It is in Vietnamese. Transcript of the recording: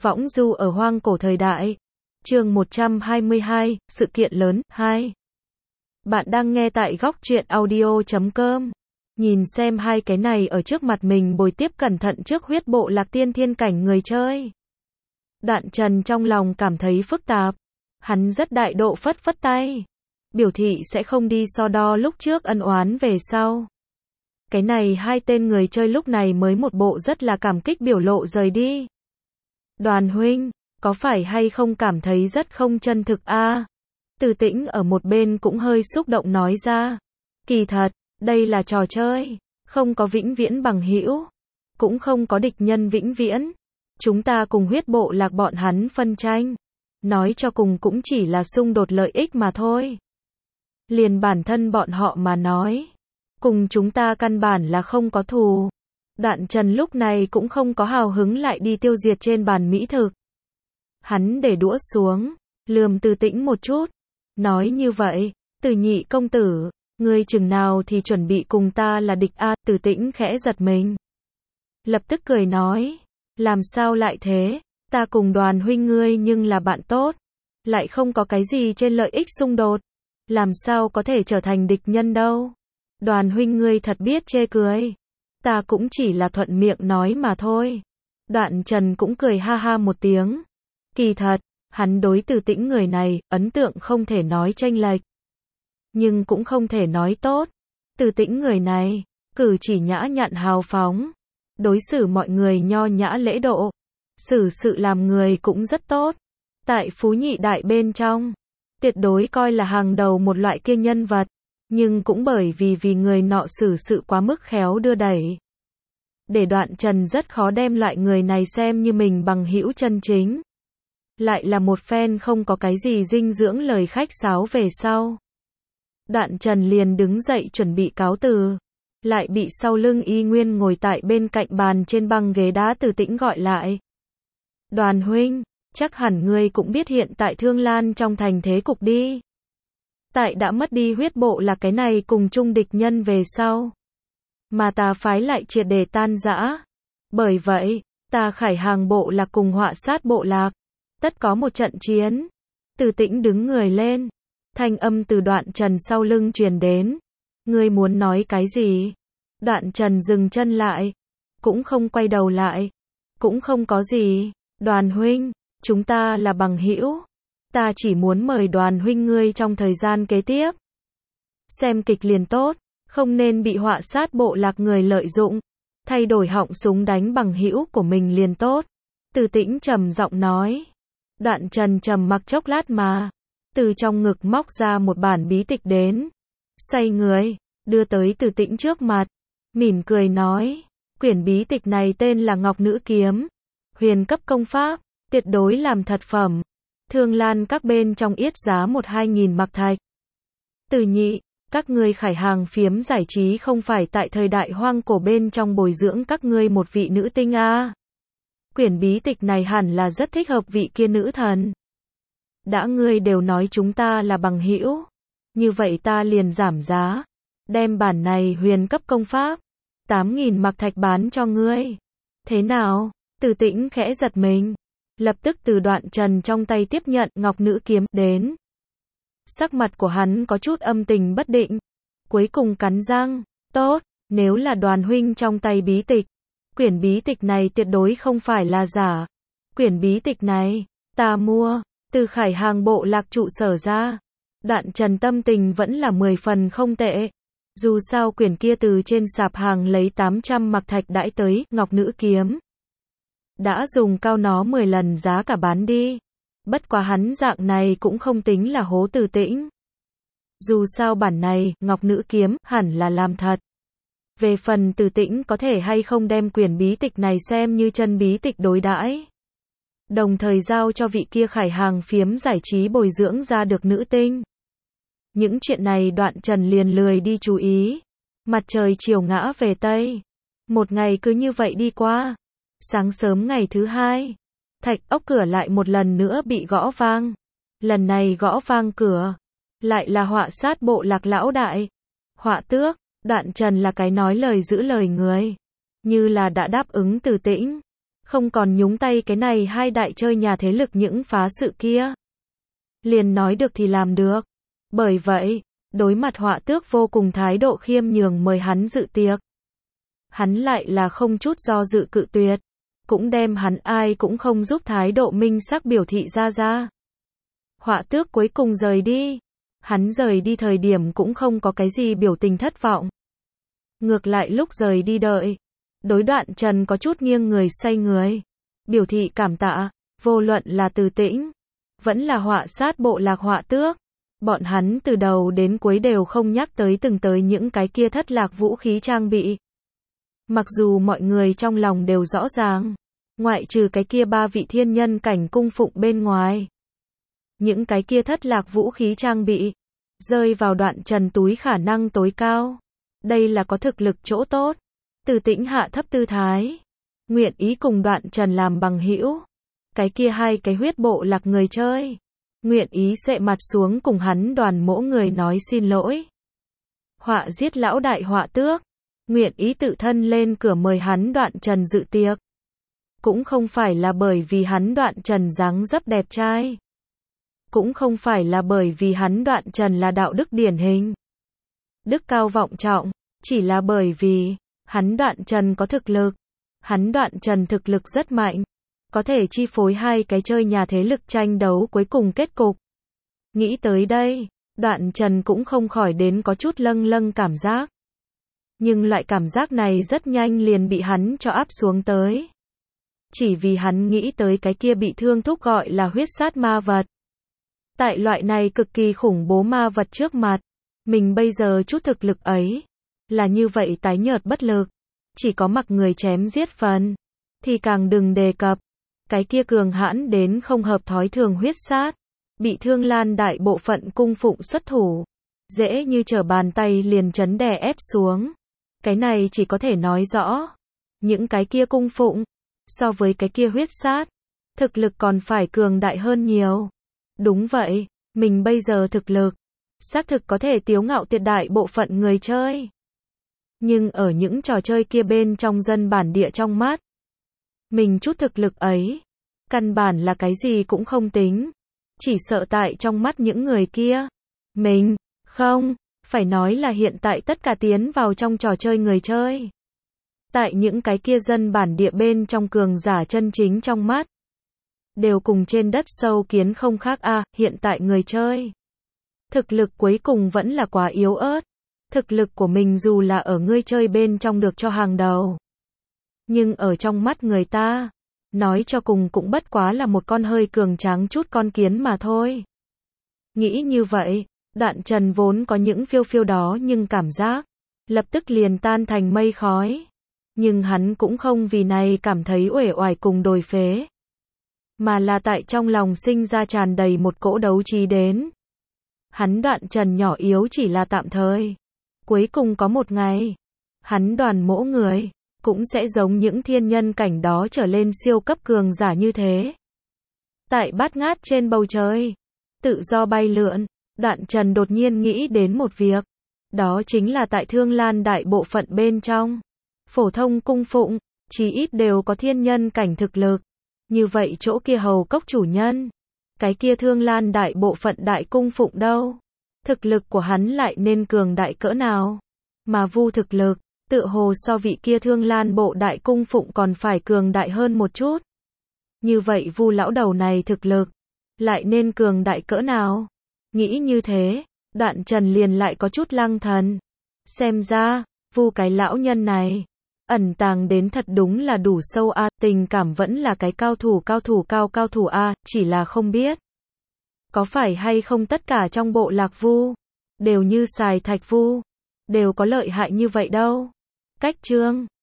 Võng du ở hoang cổ thời đại. Chương 122, sự kiện lớn, 2. Bạn đang nghe tại góc truyện audio.com. Nhìn xem hai cái này ở trước mặt mình bồi tiếp cẩn thận trước huyết bộ lạc tiên thiên cảnh người chơi. Đoạn Trần trong lòng cảm thấy phức tạp. Hắn rất đại độ phất phất tay. Biểu thị sẽ không đi so đo lúc trước ân oán về sau. Cái này hai tên người chơi lúc này mới một bộ rất là cảm kích biểu lộ rời đi. Đoàn huynh, có phải hay không cảm thấy rất không chân thực a? Từ Tĩnh ở một bên cũng hơi xúc động nói ra. Kỳ thật, đây là trò chơi, không có vĩnh viễn bằng hữu, cũng không có địch nhân vĩnh viễn. Chúng ta cùng huyết bộ lạc bọn hắn phân tranh, nói cho cùng cũng chỉ là xung đột lợi ích mà thôi. Liền bản thân bọn họ mà nói, cùng chúng ta căn bản là không có thù. Đoạn Trần lúc này cũng không có hào hứng lại đi tiêu diệt trên bàn mỹ thực. Hắn để đũa xuống, lườm Từ Tĩnh một chút, nói như vậy, Từ nhị công tử, ngươi chừng nào thì chuẩn bị cùng ta là địch a? Từ Tĩnh khẽ giật mình. Lập tức cười nói, làm sao lại thế, ta cùng Đoàn huynh ngươi nhưng là bạn tốt, lại không có cái gì trên lợi ích xung đột, làm sao có thể trở thành địch nhân đâu. Đoàn huynh ngươi thật biết chê cười. Ta cũng chỉ là thuận miệng nói mà thôi. Đoạn Trần cũng cười ha ha một tiếng. Kỳ thật, hắn đối Từ Tĩnh người này, ấn tượng không thể nói chênh lệch, nhưng cũng không thể nói tốt. Từ Tĩnh người này, cử chỉ nhã nhặn hào phóng, đối xử mọi người nho nhã lễ độ, xử sự làm người cũng rất tốt. Tại Phú Nhị Đại bên trong, tuyệt đối coi là hàng đầu một loại kia nhân vật. Nhưng cũng bởi vì người nọ xử sự quá mức khéo đưa đẩy, để Đoạn Trần rất khó đem loại người này xem như mình bằng hữu chân chính. Lại là một phen không có cái gì dinh dưỡng lời khách sáo về sau. Đoạn Trần liền đứng dậy chuẩn bị cáo từ, lại bị sau lưng Y Nguyên ngồi tại bên cạnh bàn trên băng ghế đá Từ Tĩnh gọi lại. Đoàn huynh, chắc hẳn ngươi cũng biết hiện tại Thương Lan trong thành thế cục đi. Tại đã mất đi huyết bộ là cái này cùng chung địch nhân về sau, mà tà phái lại triệt để tan rã. Bởi vậy, ta Khải Hàng bộ lạc cùng Họa Sát bộ lạc, tất có một trận chiến. Từ Tĩnh đứng người lên, thanh âm từ Đoạn Trần sau lưng truyền đến. Ngươi muốn nói cái gì? Đoạn Trần dừng chân lại, cũng không quay đầu lại. Cũng không có gì, Đoàn huynh, chúng ta là bằng hữu. Ta chỉ muốn mời Đoàn huynh ngươi trong thời gian kế tiếp xem kịch liền tốt, không nên bị Họa Sát bộ lạc người lợi dụng, thay đổi họng súng đánh bằng hữu của mình liền tốt. Từ Tĩnh trầm giọng nói. Đoạn Trần trầm mặc chốc lát mà, từ trong ngực móc ra một bản bí tịch đến, xoay người, đưa tới Từ Tĩnh trước mặt, mỉm cười nói, quyển bí tịch này tên là Ngọc Nữ Kiếm, huyền cấp công pháp, tuyệt đối làm thật phẩm. Thương Lan các bên trong yết giá 1-2 mặc thạch. Từ nhị, các ngươi Khải Hàng phiếm giải trí không phải tại thời đại hoang cổ bên trong bồi dưỡng các ngươi một vị nữ tinh a? Quyển bí tịch này hẳn là rất thích hợp vị kia nữ thần. Đã ngươi đều nói chúng ta là bằng hữu, như vậy ta liền giảm giá, đem bản này huyền cấp công pháp 8.000 mặc thạch bán cho ngươi. Thế nào? Từ Tĩnh khẽ giật mình, lập tức từ Đoạn Trần trong tay tiếp nhận Ngọc Nữ Kiếm đến. Sắc mặt của hắn có chút âm tình bất định, cuối cùng cắn răng, tốt, nếu là Đoàn huynh trong tay bí tịch, quyển bí tịch này tuyệt đối không phải là giả. Quyển bí tịch này, ta mua, từ Khải Hàng bộ lạc trụ sở ra. Đoạn Trần tâm tình vẫn là 10 phần không tệ. Dù sao quyển kia từ trên sạp hàng lấy 800 mặc thạch đãi tới, Ngọc Nữ Kiếm đã dùng cao nó 10 lần giá cả bán đi. Bất quá hắn dạng này cũng không tính là hố Từ Tĩnh. Dù sao bản này, Ngọc Nữ Kiếm, hẳn là làm thật. Về phần Từ Tĩnh có thể hay không đem quyển bí tịch này xem như chân bí tịch đối đãi, đồng thời giao cho vị kia Khải Hàng phiếm giải trí bồi dưỡng ra được nữ tinh. Những chuyện này Đoạn Trần liền lười đi chú ý. Mặt trời chiều ngã về Tây. Một ngày cứ như vậy đi qua. Sáng sớm ngày thứ hai, thạch ốc cửa lại một lần nữa bị gõ vang. Lần này gõ vang cửa, lại là Họa Sát bộ lạc lão đại. Họa Tước, Đoạn Trần là cái nói lời giữ lời người, như là đã đáp ứng Từ Tĩnh. không còn nhúng tay cái này hai đại chơi nhà thế lực những phá sự kia. Liền nói được thì làm được. Bởi vậy, đối mặt Họa Tước vô cùng thái độ khiêm nhường mời hắn dự tiệc. Hắn lại là không chút do dự cự tuyệt, cũng đem hắn ai cũng không giúp thái độ minh sắc biểu thị ra. Họa Tước cuối cùng rời đi. Hắn rời đi thời điểm cũng không có cái gì biểu tình thất vọng. Ngược lại lúc rời đi đợi, đối Đoạn Trần có chút nghiêng người xoay người, biểu thị cảm tạ, vô luận là Từ Tĩnh, vẫn là Họa Sát bộ lạc Họa Tước. Bọn hắn từ đầu đến cuối đều không nhắc tới từng tới những cái kia thất lạc vũ khí trang bị. Mặc dù mọi người trong lòng đều rõ ràng, ngoại trừ cái kia 3 vị thiên nhân cảnh cung phụng bên ngoài. Những cái kia thất lạc vũ khí trang bị, rơi vào Đoạn Trần túi khả năng tối cao. Đây là có thực lực chỗ tốt. Từ Tĩnh hạ thấp tư thái, nguyện ý cùng Đoạn Trần làm bằng hữu. Cái kia hai cái huyết bộ lạc người chơi, nguyện ý xệ mặt xuống cùng hắn đoàn mỗ người nói xin lỗi. Họa giết lão đại Họa Tước, nguyện ý tự thân lên cửa mời hắn Đoạn Trần dự tiệc. Cũng không phải là bởi vì hắn Đoạn Trần dáng dấp đẹp trai. Cũng không phải là bởi vì hắn Đoạn Trần là đạo đức điển hình, đức cao vọng trọng, chỉ là bởi vì hắn Đoạn Trần có thực lực. Hắn Đoạn Trần thực lực rất mạnh, có thể chi phối hai cái chơi nhà thế lực tranh đấu cuối cùng kết cục. Nghĩ tới đây, Đoạn Trần cũng không khỏi đến có chút lâng lâng cảm giác. Nhưng loại cảm giác này rất nhanh liền bị hắn cho áp xuống tới. Chỉ vì hắn nghĩ tới cái kia bị thương thúc gọi là huyết sát ma vật. Tại loại này cực kỳ khủng bố ma vật trước mặt, mình bây giờ chút thực lực ấy, là như vậy tái nhợt bất lực. Chỉ có mặc người chém giết phần, thì càng đừng đề cập. Cái kia cường hãn đến không hợp thói thường huyết sát, bị Thương Lan đại bộ phận cung phụng xuất thủ, dễ như trở bàn tay liền chấn đè ép xuống. Cái này chỉ có thể nói rõ, những cái kia cung phụng, so với cái kia huyết sát, thực lực còn phải cường đại hơn nhiều. Đúng vậy, mình bây giờ thực lực, xác thực có thể tiếu ngạo tuyệt đại bộ phận người chơi. Nhưng ở những trò chơi kia bên trong dân bản địa trong mắt, mình chút thực lực ấy, căn bản là cái gì cũng không tính. Chỉ sợ tại trong mắt những người kia, mình, không, phải nói là hiện tại tất cả tiến vào trong trò chơi người chơi. Tại những cái kia dân bản địa bên trong cường giả chân chính trong mắt, đều cùng trên đất sâu kiến không khác hiện tại người chơi. Thực lực cuối cùng vẫn là quá yếu ớt. Thực lực của mình dù là ở người chơi bên trong được cho hàng đầu, nhưng ở trong mắt người ta, nói cho cùng cũng bất quá là một con hơi cường tráng chút con kiến mà thôi. Nghĩ như vậy, Đoạn Trần vốn có những phiêu phiêu đó nhưng cảm giác, lập tức liền tan thành mây khói. Nhưng hắn cũng không vì này cảm thấy uể oải cùng đồi phế, mà là tại trong lòng sinh ra tràn đầy một cỗ đấu trí đến. Hắn Đoạn Trần nhỏ yếu chỉ là tạm thời. Cuối cùng có một ngày, hắn đoàn mỗ người, cũng sẽ giống những thiên nhân cảnh đó trở lên siêu cấp cường giả như thế. Tại bát ngát trên bầu trời, tự do bay lượn, Đoạn Trần đột nhiên nghĩ đến một việc. Đó chính là tại Thương Lan đại bộ phận bên trong, phổ thông cung phụng, chí ít đều có thiên nhân cảnh thực lực. Như vậy chỗ kia hầu cốc chủ nhân, cái kia Thương Lan đại bộ phận đại cung phụng đâu? Thực lực của hắn lại nên cường đại cỡ nào? Mà Vu thực lực, tựa hồ so vị kia Thương Lan bộ đại cung phụng còn phải cường đại hơn một chút. Như vậy Vu lão đầu này thực lực, lại nên cường đại cỡ nào? Nghĩ như thế, Đoạn Trần liền lại có chút lăng thần. Xem ra, Vu cái lão nhân này, ẩn tàng đến thật đúng là đủ sâu tình cảm vẫn là cái cao thủ chỉ là không biết. Có phải hay không tất cả trong bộ lạc Vu, đều như xài thạch Vu, đều có lợi hại như vậy đâu. Cách chương